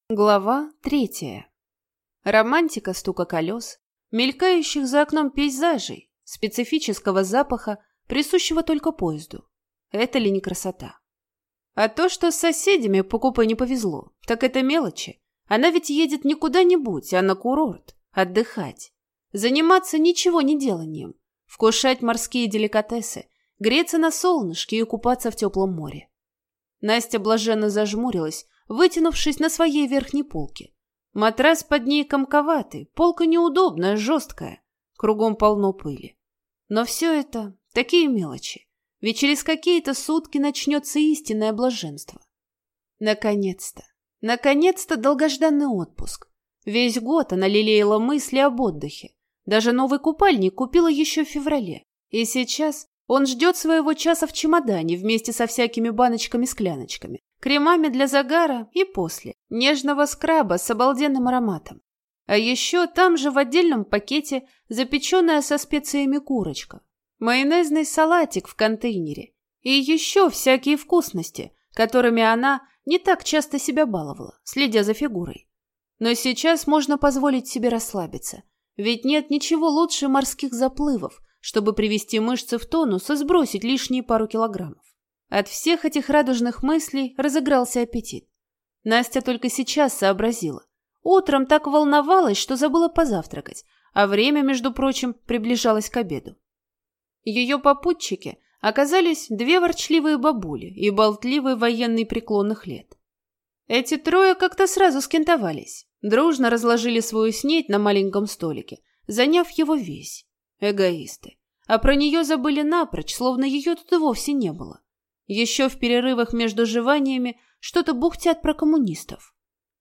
Глава 3. Романтика стука колес, мелькающих за окном пейзажей, специфического запаха, присущего только поезду. Это ли не красота? А то, что с соседями по купе не повезло, так это мелочи. Она ведь едет не куда-нибудь, а на курорт, отдыхать, заниматься ничего не деланием, вкушать морские деликатесы, греться на солнышке и купаться в теплом море. Настя блаженно зажмурилась, вытянувшись на своей верхней полке. Матрас под ней комковатый, полка неудобная, жесткая, кругом полно пыли. Но все это такие мелочи, ведь через какие-то сутки начнется истинное блаженство. Наконец-то долгожданный отпуск. Весь год она лелеяла мысли об отдыхе. Даже новый купальник купила еще в феврале. И сейчас он ждет своего часа в чемодане вместе со всякими баночками-скляночками, кремами для загара и после, нежного скраба с обалденным ароматом. А еще там же в отдельном пакете запеченная со специями курочка, майонезный салатик в контейнере и еще всякие вкусности, которыми она не так часто себя баловала, следя за фигурой. Но сейчас можно позволить себе расслабиться, ведь нет ничего лучше морских заплывов, чтобы привести мышцы в тонус и сбросить лишние пару килограммов. От всех этих радужных мыслей разыгрался аппетит. Настя только сейчас сообразила. Утром так волновалась, что забыла позавтракать, а время, между прочим, приближалось к обеду. Ее попутчики оказались две ворчливые бабули и болтливый военный преклонных лет. Эти трое как-то сразу скентовались, дружно разложили свою снеть на маленьком столике, заняв его весь. Эгоисты. А про нее забыли напрочь, словно ее тут и вовсе не было. Еще в перерывах между жеваниями что-то бухтят про коммунистов.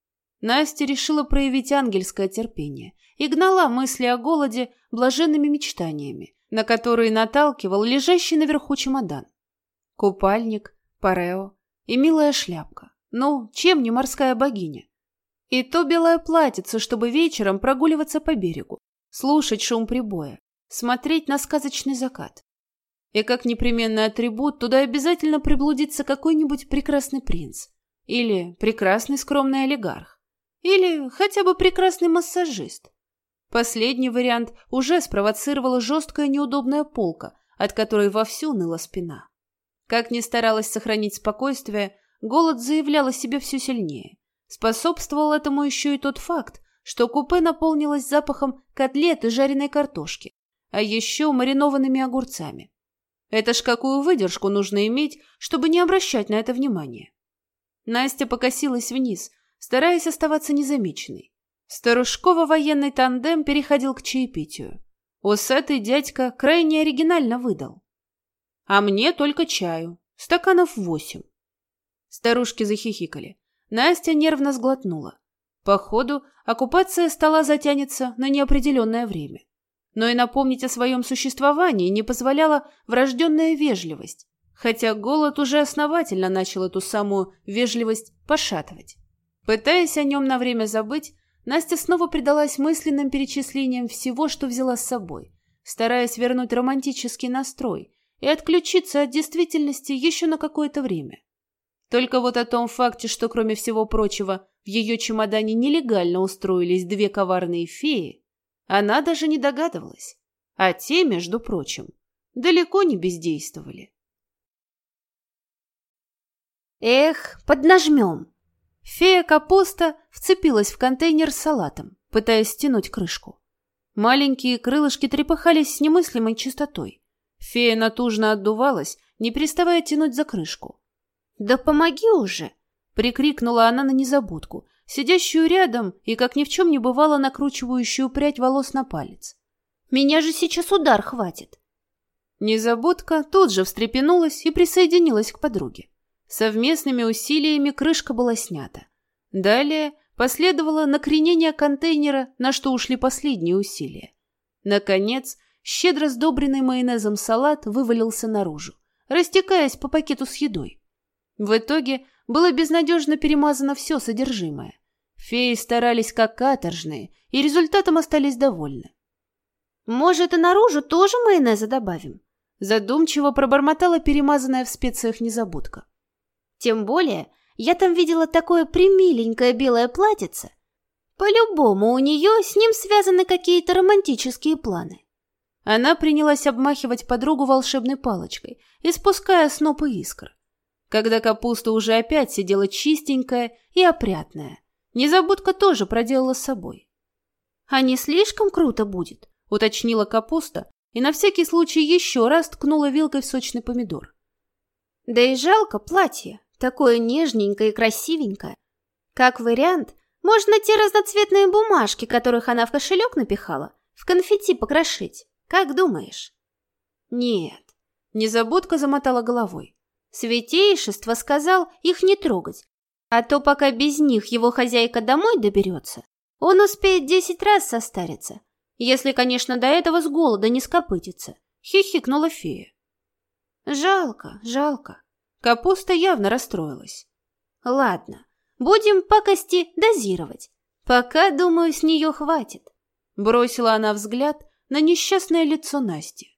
Настя решила проявить ангельское терпение и гнала мысли о голоде блаженными мечтаниями, на которые наталкивал лежащий наверху чемодан. Купальник, парео и милая шляпка. Ну, чем не морская богиня? И то белое платьице, чтобы вечером прогуливаться по берегу, слушать шум прибоя, смотреть на сказочный закат. И как непременный атрибут туда обязательно приблудится какой-нибудь прекрасный принц. Или прекрасный скромный олигарх. Или хотя бы прекрасный массажист. Последний вариант уже спровоцировала жесткая неудобная полка, от которой вовсю ныла спина. Как ни старалась сохранить спокойствие, голод заявлял о себе все сильнее. Способствовал этому еще и тот факт, что купе наполнилось запахом котлет и жареной картошки, а еще маринованными огурцами. Это ж какую выдержку нужно иметь, чтобы не обращать на это внимания. Настя покосилась вниз, стараясь оставаться незамеченной. Старушково-военный тандем переходил к чаепитию. Усатый дядька крайне оригинально выдал. «А мне только чаю. Стаканов 8». Старушки захихикали. Настя нервно сглотнула. Походу, оккупация стола затянется на неопределенное время. Но и напомнить о своем существовании не позволяла врожденная вежливость, хотя голод уже основательно начал эту самую вежливость пошатывать. Пытаясь о нем на время забыть, Настя снова предалась мысленным перечислениям всего, что взяла с собой, стараясь вернуть романтический настрой и отключиться от действительности еще на какое-то время. Только вот о том факте, что, кроме всего прочего, в ее чемодане нелегально устроились две коварные феи, она даже не догадывалась, а те, между прочим, далеко не бездействовали. Эх, поднажмем. Фея Капуста вцепилась в контейнер с салатом, пытаясь стянуть крышку. Маленькие крылышки трепыхались с немыслимой частотой. Фея натужно отдувалась, не переставая тянуть за крышку. «Да помоги уже!» — прикрикнула она на незабудку, сидящую рядом и, как ни в чем не бывало, накручивающую прядь волос на палец. «Меня же сейчас удар хватит!» Незабудка тут же встрепенулась и присоединилась к подруге. Совместными усилиями крышка была снята. Далее последовало накренение контейнера, на что ушли последние усилия. Наконец, щедро сдобренный майонезом салат вывалился наружу, растекаясь по пакету с едой. В итоге было безнадежно перемазано все содержимое. Феи старались как каторжные, и результатом остались довольны. «Может, и наружу тоже майонеза добавим?» Задумчиво пробормотала перемазанная в специях незабудка. «Тем более, Я там видела такое примиленькое белое платьице. По-любому у нее с ним связаны какие-то романтические планы». Она принялась обмахивать подругу волшебной палочкой, испуская снопы искр. Когда капуста уже опять сидела чистенькая и опрятная, незабудка тоже проделала с собой. «А не слишком круто будет?» — уточнила капуста и на всякий случай еще раз ткнула вилкой в сочный помидор. «Да и жалко платье, такое нежненькое и красивенькое. Как вариант, можно те разноцветные бумажки, которых она в кошелек напихала, в конфетти покрошить. Как думаешь?» «Нет», — незабудка замотала головой. «Святейшество сказал их не трогать, а то пока без них его хозяйка домой доберется, он успеет 10 раз состариться, если, конечно, до этого с голода не скопытится», — хихикнула фея. «Жалко, жалко». Капуста явно расстроилась. «Ладно, будем пакости дозировать. Пока, думаю, с нее хватит», — бросила она взгляд на несчастное лицо Насти.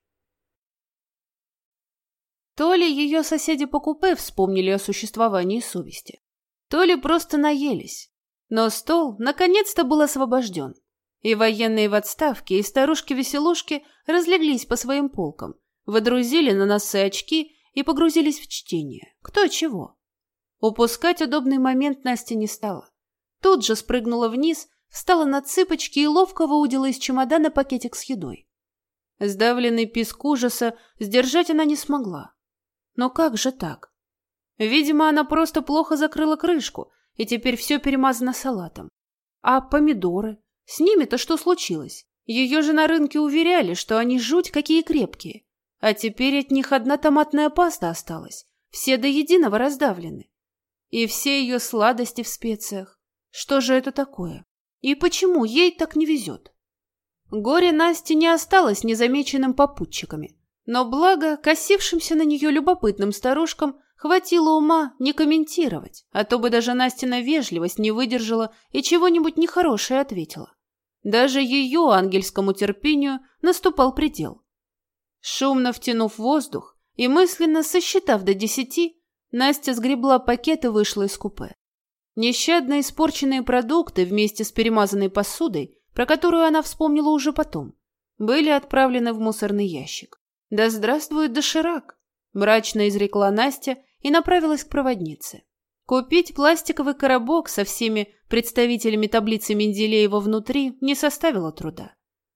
То ли ее соседи по купе вспомнили о существовании совести, то ли просто наелись. Но стол наконец-то был освобожден, и военные в отставке, и старушки-веселушки разлеглись по своим полкам, водрузили на носы очки и погрузились в чтение. Кто чего. Упускать удобный момент Настя не стала. Тут же спрыгнула вниз, встала на цыпочки и ловко выудила из чемодана пакетик с едой. Сдавленный писк ужаса сдержать она не смогла. Но как же так? Видимо, она просто плохо закрыла крышку, и теперь все перемазано салатом. А помидоры? С ними-то что случилось? Ее же на рынке уверяли, что они жуть какие крепкие. А теперь от них одна томатная паста осталась. Все до единого раздавлены. И все ее сладости в специях. Что же это такое? И почему ей так не везет? Горе Насти не осталось незамеченным попутчиками. Но благо, косившимся на нее любопытным старушкам хватило ума не комментировать, а то бы даже Настина вежливость не выдержала и чего-нибудь нехорошее ответила. Даже ее ангельскому терпению наступал предел. Шумно втянув воздух и мысленно сосчитав до 10, Настя сгребла пакет и вышла из купе. Нещадно испорченные продукты вместе с перемазанной посудой, про которую она вспомнила уже потом, были отправлены в мусорный ящик. «Да здравствует доширак!» – мрачно изрекла Настя и направилась к проводнице. Купить пластиковый коробок со всеми представителями таблицы Менделеева внутри не составило труда.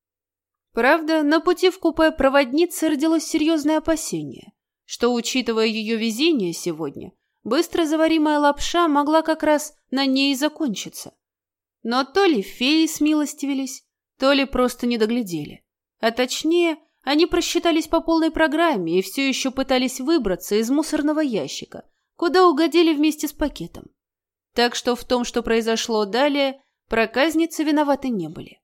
Правда, на пути в купе проводницы родилось серьезное опасение, что, учитывая ее везение сегодня, быстро заваримая лапша могла как раз на ней и закончиться. Но то ли феи смилостивились, то ли просто не доглядели. А точнее, они просчитались по полной программе и все еще пытались выбраться из мусорного ящика, куда угодили вместе с пакетом. Так что в том, что произошло далее, проказницы виноваты не были.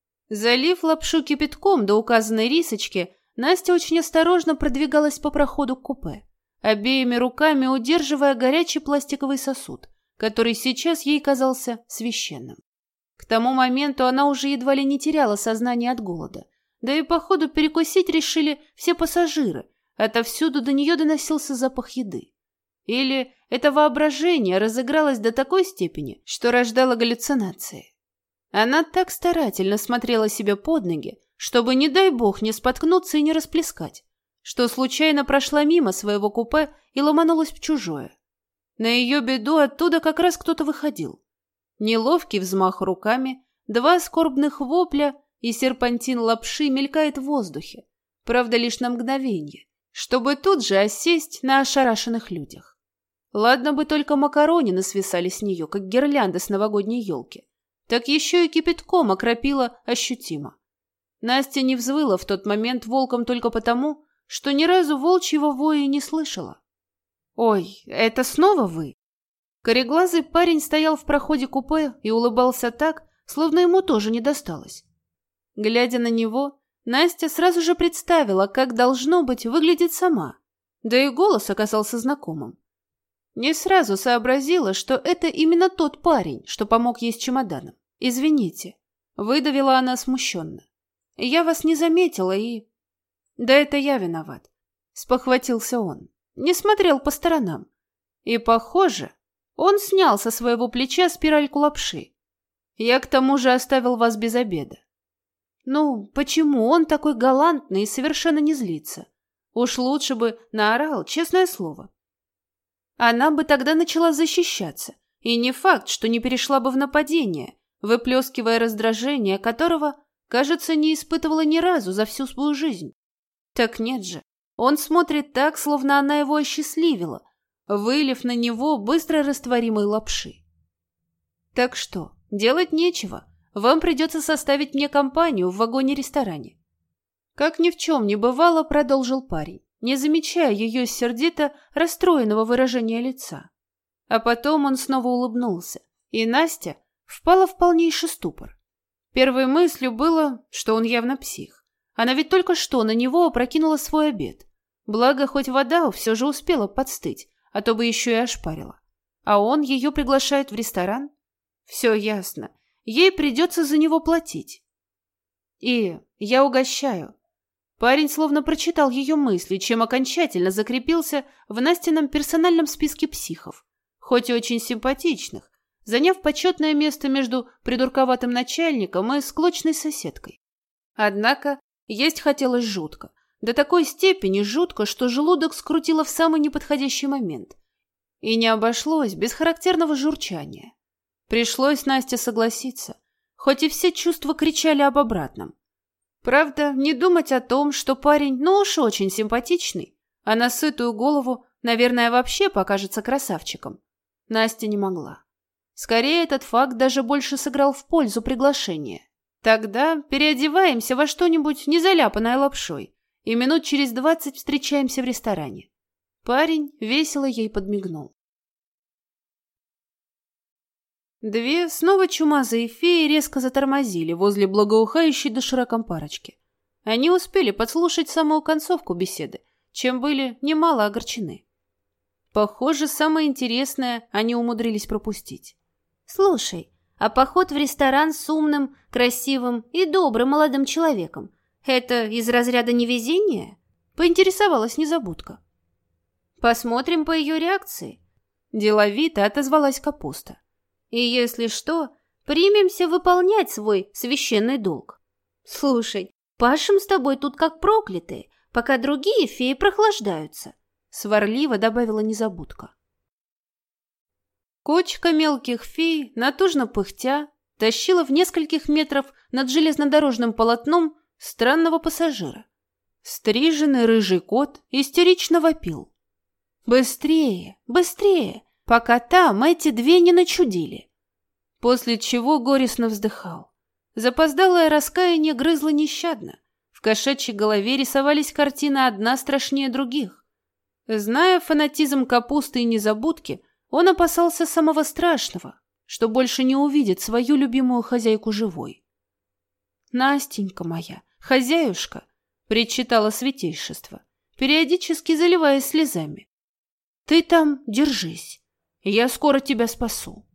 Залив лапшу кипятком до указанной рисочки, Настя очень осторожно продвигалась по проходу к купе, обеими руками удерживая горячий пластиковый сосуд, который сейчас ей казался священным. К тому моменту она уже едва ли не теряла сознание от голода, да и, походу, перекусить решили все пассажиры, отовсюду до нее доносился запах еды. Или это воображение разыгралось до такой степени, что рождало галлюцинации. Она так старательно смотрела себе под ноги, чтобы, не дай бог, не споткнуться и не расплескать, что случайно прошла мимо своего купе и ломанулась в чужое. На ее беду оттуда как раз кто-то выходил. Неловкий взмах руками, 2 скорбных вопля, и серпантин лапши мелькает в воздухе, правда, лишь на мгновение, чтобы тут же осесть на ошарашенных людях. Ладно бы только макаронины свисали с нее, как гирлянды с новогодней елки, так еще и кипятком окропило ощутимо. Настя не взвыла в тот момент волком только потому, что ни разу волчьего воя не слышала. «Ой, это снова вы?» Кореглазый парень стоял в проходе купе и улыбался так, словно ему тоже не досталось. Глядя на него, Настя сразу же представила, как, должно быть, выглядит сама, да и голос оказался знакомым. Не сразу сообразила, что это именно тот парень, что помог ей с чемоданом. «Извините», — выдавила она смущенно. «Я вас не заметила и...» «Да это я виноват», — спохватился он. Не смотрел по сторонам. И, похоже, Он снял со своего плеча спиральку лапши. «Я к тому же оставил вас без обеда». Ну, почему он такой галантный и совершенно не злится? Уж лучше бы наорал, честное слово. Она бы тогда начала защищаться, и не факт, что не перешла бы в нападение, выплескивая раздражение, которого, кажется, не испытывала ни разу за всю свою жизнь. Так нет же, он смотрит так, словно она его осчастливила, вылив на него быстро растворимой лапши. Так что, делать нечего, вам придется составить мне компанию в вагоне-ресторане. Как ни в чем не бывало, продолжил парень, не замечая ее сердито расстроенного выражения лица. А потом он снова улыбнулся, и Настя впала в полнейший ступор. Первой мыслью было, что он явно псих. Она ведь только что на него опрокинула свой обед. Благо, хоть вода все же успела подстыть, а то бы еще и ошпарила. А он ее приглашает в ресторан? Все ясно. Ей придется за него платить. И я угощаю. Парень словно прочитал ее мысли, чем окончательно закрепился в Настином персональном списке психов, хоть и очень симпатичных, заняв почетное место между придурковатым начальником и склочной соседкой. Однако есть хотелось жутко, до такой степени жутко, что желудок скрутило в самый неподходящий момент. И не обошлось без характерного журчания. Пришлось Насте согласиться, хоть и все чувства кричали об обратном. Правда, не думать о том, что парень, ну уж очень симпатичный, а на сытую голову, наверное, вообще покажется красавчиком, Настя не могла. Скорее, этот факт даже больше сыграл в пользу приглашения. Тогда переодеваемся во что-нибудь не заляпанное лапшой и минут через 20 встречаемся в ресторане. Парень весело ей подмигнул. Две снова чумазые феи резко затормозили возле благоухающей дошираком парочки. Они успели подслушать самую концовку беседы, чем были немало огорчены. Похоже, самое интересное они умудрились пропустить. Слушай, а поход в ресторан с умным, красивым и добрым молодым человеком – это из разряда невезения? Поинтересовалась незабудка. Посмотрим по ее реакции. Деловито отозвалась Капуста. И если что, примемся выполнять свой священный долг. Слушай, пашем с тобой тут как проклятые, пока другие феи прохлаждаются, сварливо добавила незабудка. Кучка мелких фей, натужно пыхтя, тащила в нескольких метров над железнодорожным полотном странного пассажира. Стриженный рыжий кот истерично вопил. «Быстрее, быстрее!» пока там эти две не начудили. После чего горестно вздыхал. Запоздалое раскаяние грызло нещадно. В кошачьей голове рисовались картины одна страшнее других. Зная фанатизм Капусты и незабудки, он опасался самого страшного, что больше не увидит свою любимую хозяйку живой. «Настенька моя, хозяюшка!» — причитало святейшество, периодически заливаясь слезами. «Ты там держись. Я скоро тебя спасу».